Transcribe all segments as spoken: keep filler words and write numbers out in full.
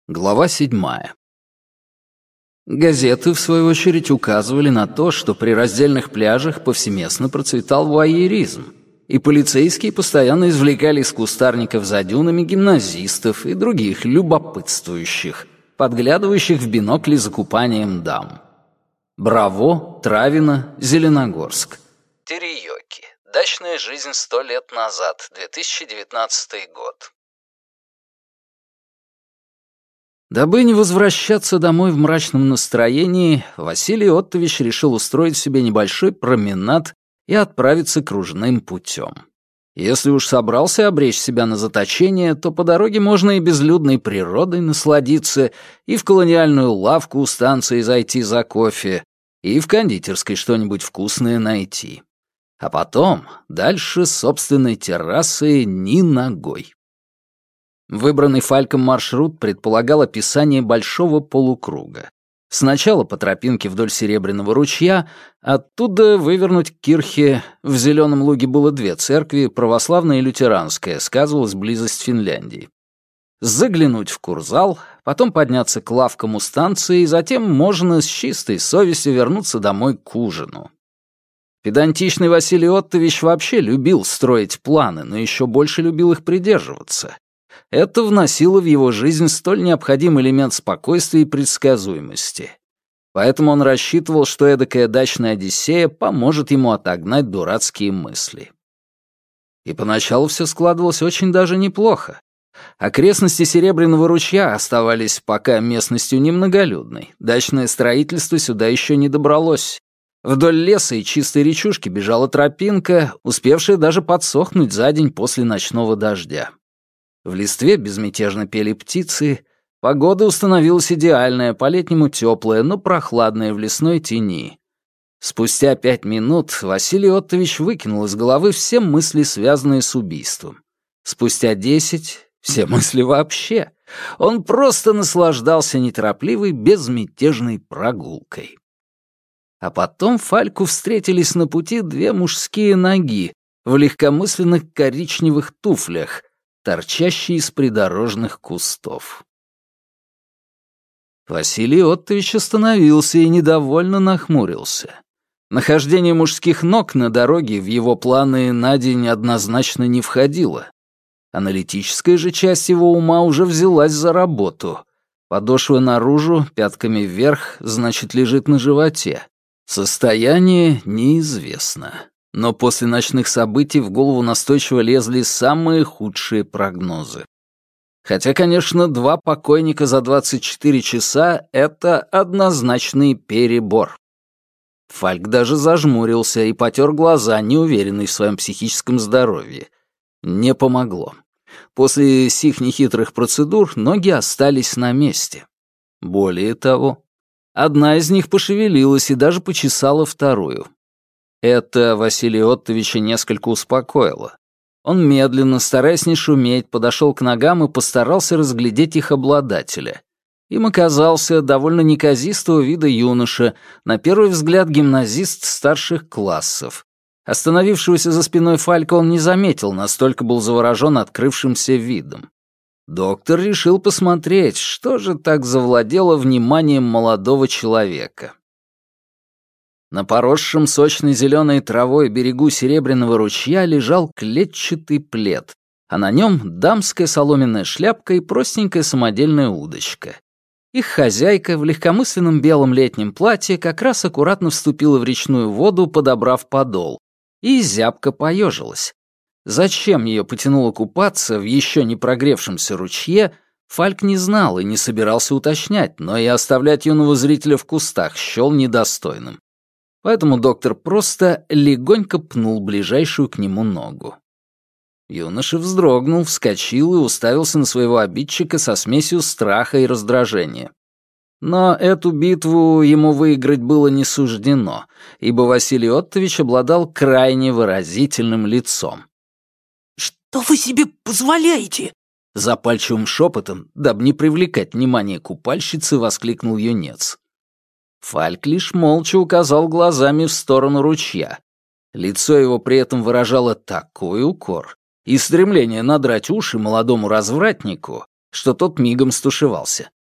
Глава седьмая. Газеты, в свою очередь, указывали на то, что при раздельных пляжах повсеместно процветал вуайеризм, и полицейские постоянно извлекали из кустарников за дюнами гимназистов и других любопытствующих, подглядывающих в бинокли за купанием дам. Браво, Травино, Зеленогорск. Териёки. Дачная жизнь сто лет назад, две тысячи девятнадцатый год. Дабы не возвращаться домой в мрачном настроении, Василий Оттович решил устроить себе небольшой променад и отправиться кружным путем. Если уж собрался обречь себя на заточение, то по дороге можно и безлюдной природой насладиться, и в колониальную лавку у станции зайти за кофе, и в кондитерской что-нибудь вкусное найти. А потом дальше собственной террасы ни ногой. Выбранный Фальком маршрут предполагал описание большого полукруга. Сначала по тропинке вдоль Серебряного ручья, оттуда вывернуть к Кирхе. В Зеленом Луге было две церкви, православная и лютеранская, сказывалась близость Финляндии. Заглянуть в Курзал, потом подняться к лавкам у станции, и затем можно с чистой совестью вернуться домой к ужину. Педантичный Василий Оттович вообще любил строить планы, но еще больше любил их придерживаться. Это вносило в его жизнь столь необходимый элемент спокойствия и предсказуемости. Поэтому он рассчитывал, что эдакая дачная одиссея поможет ему отогнать дурацкие мысли. И поначалу все складывалось очень даже неплохо. Окрестности Серебряного ручья оставались пока местностью немноголюдной. Дачное строительство сюда еще не добралось. Вдоль леса и чистой речушки бежала тропинка, успевшая даже подсохнуть за день после ночного дождя. В листве безмятежно пели птицы, погода установилась идеальная, по-летнему теплая, но прохладная в лесной тени. Спустя пять минут Василий Оттович выкинул из головы все мысли, связанные с убийством. Спустя десять — все мысли вообще. Он просто наслаждался неторопливой, безмятежной прогулкой. А потом Фальку встретились на пути две мужские ноги в легкомысленных коричневых туфлях, торчащие из придорожных кустов. Василий Оттович остановился и недовольно нахмурился. Нахождение мужских ног на дороге в его планы на день однозначно не входило. Аналитическая же часть его ума уже взялась за работу. Подошва наружу, пятками вверх, значит, лежит на животе. Состояние неизвестно. Но после ночных событий в голову настойчиво лезли самые худшие прогнозы. Хотя, конечно, два покойника за двадцать четыре часа — это однозначный перебор. Фальк даже зажмурился и потер глаза, неуверенный в своем психическом здоровье. Не помогло. После сих нехитрых процедур ноги остались на месте. Более того, одна из них пошевелилась и даже почесала вторую. Это Василия Оттовича несколько успокоило. Он медленно, стараясь не шуметь, подошел к ногам и постарался разглядеть их обладателя. Им оказался довольно неказистого вида юноша, на первый взгляд гимназист старших классов. Остановившегося за спиной Фалька он не заметил, настолько был заворожен открывшимся видом. Доктор решил посмотреть, что же так завладело вниманием молодого человека. На поросшем сочной зеленой травой берегу Серебряного ручья лежал клетчатый плед, а на нем дамская соломенная шляпка и простенькая самодельная удочка. Их хозяйка в легкомысленном белом летнем платье как раз аккуратно вступила в речную воду, подобрав подол, и зябко поежилась. Зачем ее потянуло купаться в еще не прогревшемся ручье, Фальк не знал и не собирался уточнять, но и оставлять юного зрителя в кустах счел недостойным. Поэтому доктор просто легонько пнул ближайшую к нему ногу. Юноша вздрогнул, вскочил и уставился на своего обидчика со смесью страха и раздражения. Но эту битву ему выиграть было не суждено, ибо Василий Оттович обладал крайне выразительным лицом. «Что вы себе позволяете?» Запальчивым шепотом, дабы не привлекать внимание купальщицы, воскликнул юнец. Фальк лишь молча указал глазами в сторону ручья. Лицо его при этом выражало такой укор и стремление надрать уши молодому развратнику, что тот мигом стушевался.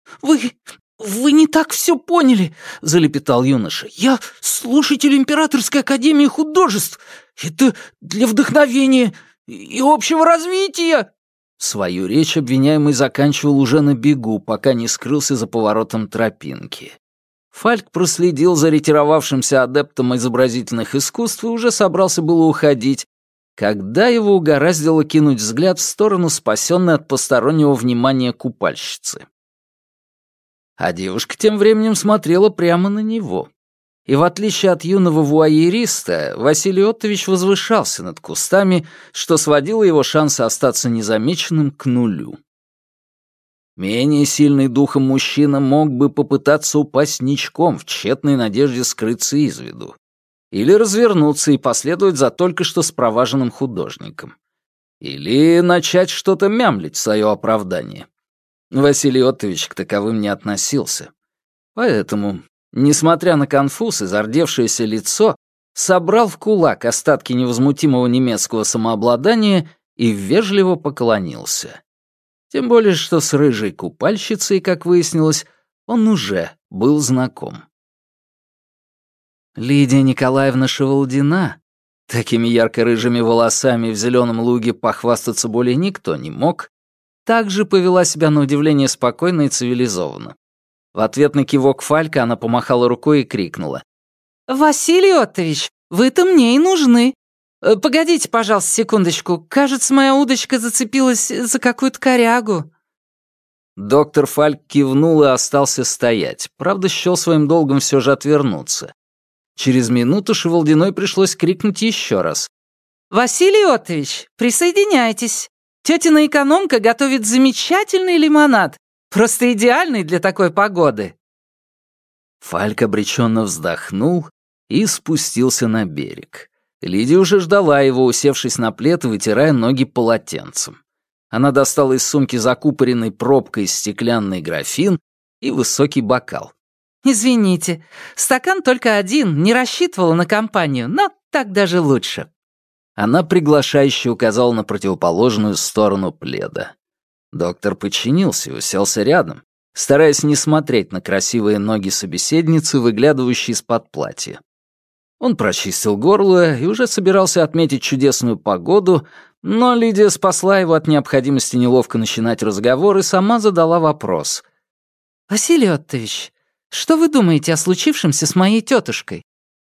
Вы... вы не так все поняли», — залепетал юноша. «Я слушатель Императорской академии художеств. Это для вдохновения и общего развития». Свою речь обвиняемый заканчивал уже на бегу, пока не скрылся за поворотом тропинки. Фальк проследил за ретировавшимся адептом изобразительных искусств и уже собрался было уходить, когда его угораздило кинуть взгляд в сторону спасенной от постороннего внимания купальщицы. А девушка тем временем смотрела прямо на него. И в отличие от юного вуайериста, Василий Оттович возвышался над кустами, что сводило его шансы остаться незамеченным к нулю. Менее сильный духом мужчина мог бы попытаться упасть ничком в тщетной надежде скрыться из виду. Или развернуться и последовать за только что спроваженным художником. Или начать что-то мямлить в свое оправдание. Василий Оттович к таковым не относился. Поэтому, несмотря на конфуз и зардевшееся лицо, собрал в кулак остатки невозмутимого немецкого самообладания и вежливо поклонился. Тем более, что с рыжей купальщицей, как выяснилось, он уже был знаком. Лидия Николаевна Шевалдина, такими ярко-рыжими волосами в зеленом луге похвастаться более никто не мог, также повела себя на удивление спокойно и цивилизованно. В ответ на кивок Фалька она помахала рукой и крикнула: «Василий Оттович, вы-то мне и нужны. Погодите, пожалуйста, секундочку. Кажется, моя удочка зацепилась за какую-то корягу». Доктор Фальк кивнул и остался стоять, правда, счёл своим долгом все же отвернуться. Через минуту Шевалдиной пришлось крикнуть еще раз: «Василий Оттович, присоединяйтесь. Тетина экономка готовит замечательный лимонад, просто идеальный для такой погоды». Фальк обреченно вздохнул и спустился на берег. Лидия уже ждала его, усевшись на плед и вытирая ноги полотенцем. Она достала из сумки закупоренной пробкой стеклянный графин и высокий бокал. «Извините, стакан только один, не рассчитывала на компанию, но так даже лучше». Она приглашающе указала на противоположную сторону пледа. Доктор подчинился и уселся рядом, стараясь не смотреть на красивые ноги собеседницы, выглядывающие из-под платья. Он прочистил горло и уже собирался отметить чудесную погоду, но Лидия спасла его от необходимости неловко начинать разговор и сама задала вопрос. «Василий Оттович, что вы думаете о случившемся с моей тетушкой?»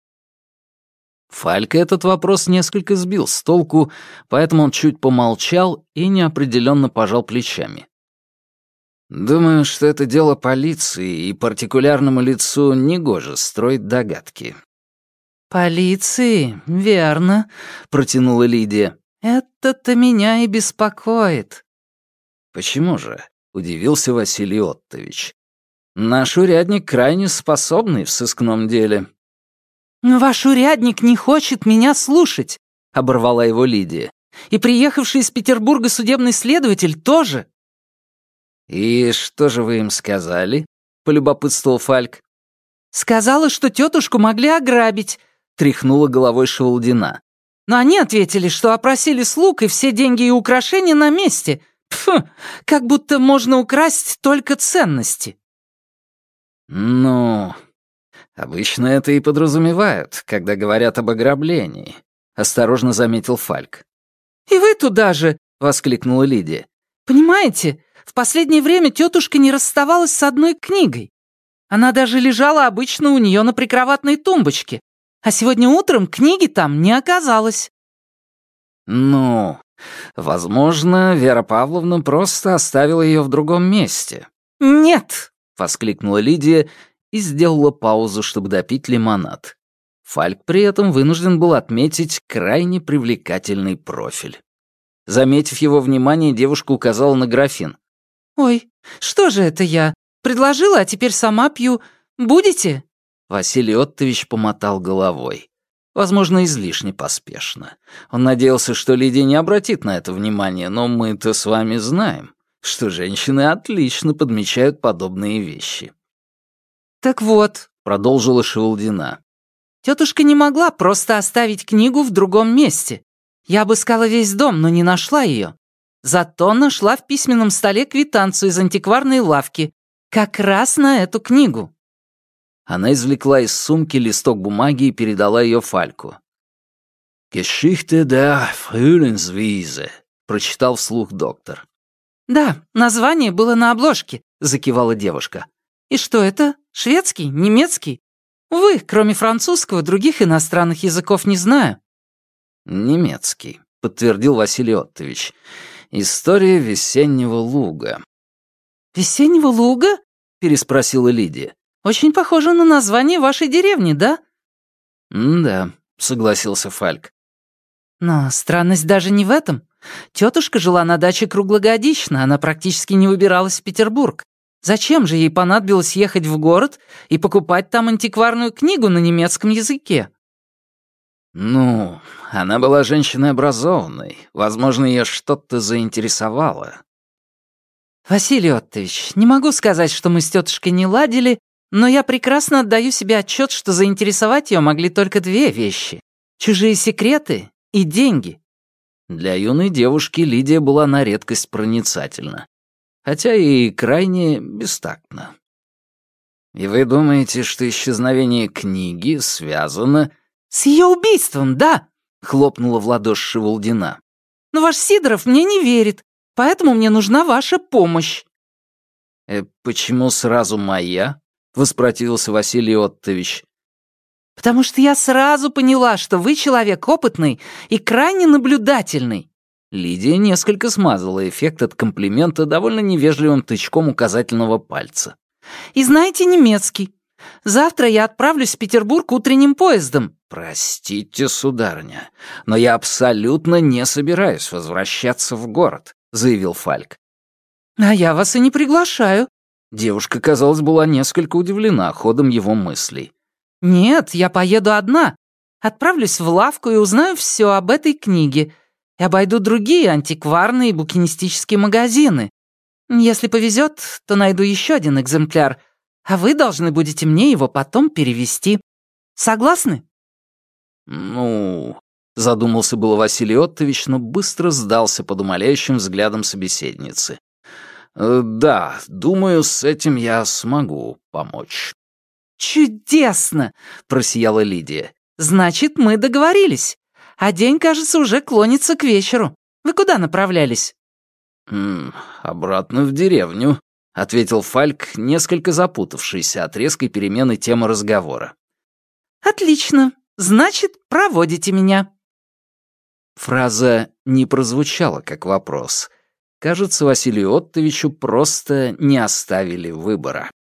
Фалька этот вопрос несколько сбил с толку, поэтому он чуть помолчал и неопределенно пожал плечами. «Думаю, что это дело полиции, и партикулярному лицу негоже строить догадки». «Полиции, верно», — протянула Лидия. «Это-то меня и беспокоит». «Почему же?» — удивился Василий Оттович. «Наш урядник крайне способный в сыскном деле». «Ваш урядник не хочет меня слушать», — оборвала его Лидия. «И приехавший из Петербурга судебный следователь тоже». «И что же вы им сказали?» — полюбопытствовал Фальк. «Сказала, что тетушку могли ограбить», — тряхнула головой Шевалдина. «Но они ответили, что опросили слуг, и все деньги и украшения на месте. Пфу, как будто можно украсть только ценности». «Ну, обычно это и подразумевают, когда говорят об ограблении», — осторожно заметил Фальк. «И вы туда же!» — воскликнула Лидия. «Понимаете, в последнее время тетушка не расставалась с одной книгой. Она даже лежала обычно у нее на прикроватной тумбочке, а сегодня утром книги там не оказалось». «Ну, возможно, Вера Павловна просто оставила ее в другом месте». «Нет!» — воскликнула Лидия и сделала паузу, чтобы допить лимонад. Фальк при этом вынужден был отметить крайне привлекательный профиль. Заметив его внимание, девушка указала на графин. «Ой, что же это я? Предложила, а теперь сама пью. Будете?» Василий Оттович помотал головой. Возможно, излишне поспешно. Он надеялся, что Лидия не обратит на это внимания, но мы-то с вами знаем, что женщины отлично подмечают подобные вещи. «Так вот», — продолжила Шевалдина, «тетушка не могла просто оставить книгу в другом месте. Я обыскала весь дом, но не нашла ее. Зато нашла в письменном столе квитанцию из антикварной лавки. как раз на эту книгу». Она извлекла из сумки листок бумаги и передала ее Фальку. «Geschichte der Frühlingswiese», — прочитал вслух доктор. «Да, название было на обложке», — закивала девушка. «И что это? Шведский? Немецкий? Увы, кроме французского, других иностранных языков не знаю». «Немецкий», — подтвердил Василий Оттович. «История весеннего луга». «Весеннего луга?» — переспросила Лидия. «Очень похоже на название вашей деревни, да?» «Да», — согласился Фальк. «Но странность даже не в этом. Тетушка жила на даче круглогодично, она практически не выбиралась в Петербург. Зачем же ей понадобилось ехать в город и покупать там антикварную книгу на немецком языке?» «Ну, она была женщиной образованной. Возможно, ее что-то заинтересовало». «Василий Оттович, не могу сказать, что мы с тетушкой не ладили, но я прекрасно отдаю себе отчет, что заинтересовать ее могли только две вещи — чужие секреты и деньги». Для юной девушки Лидия была на редкость проницательна, хотя и крайне бестактна. «И вы думаете, что исчезновение книги связано...» «С ее убийством, да!» — хлопнула в ладоши Шевалдина. «Но ваш Сидоров мне не верит, поэтому мне нужна ваша помощь». «Э, почему сразу моя?» — воспротивился Василий Оттович. «Потому что я сразу поняла, что вы человек опытный и крайне наблюдательный». Лидия несколько смазала эффект от комплимента довольно невежливым тычком указательного пальца. «И знаете немецкий. Завтра я отправлюсь в Петербург утренним поездом». «Простите, сударыня, но я абсолютно не собираюсь возвращаться в город», — заявил Фальк. «А я вас и не приглашаю». Девушка, казалось, была несколько удивлена ходом его мыслей. «Нет, я поеду одна. Отправлюсь в лавку и узнаю все об этой книге. И обойду другие антикварные и букинистические магазины. Если повезет, то найду еще один экземпляр, а вы должны будете мне его потом перевести. Согласны?» «Ну...» — задумался было Василий Оттович, но быстро сдался под умоляющим взглядом собеседницы. «Э, «Да, думаю, с этим я смогу помочь». «Чудесно!» — просияла Лидия. «Значит, мы договорились. А день, кажется, уже клонится к вечеру. Вы куда направлялись?» «М, «Обратно в деревню», — ответил Фальк, несколько запутавшийся от резкой перемены темы разговора. «Отлично. Значит, проводите меня». Фраза не прозвучала как вопрос. Кажется, Василию Оттовичу просто не оставили выбора.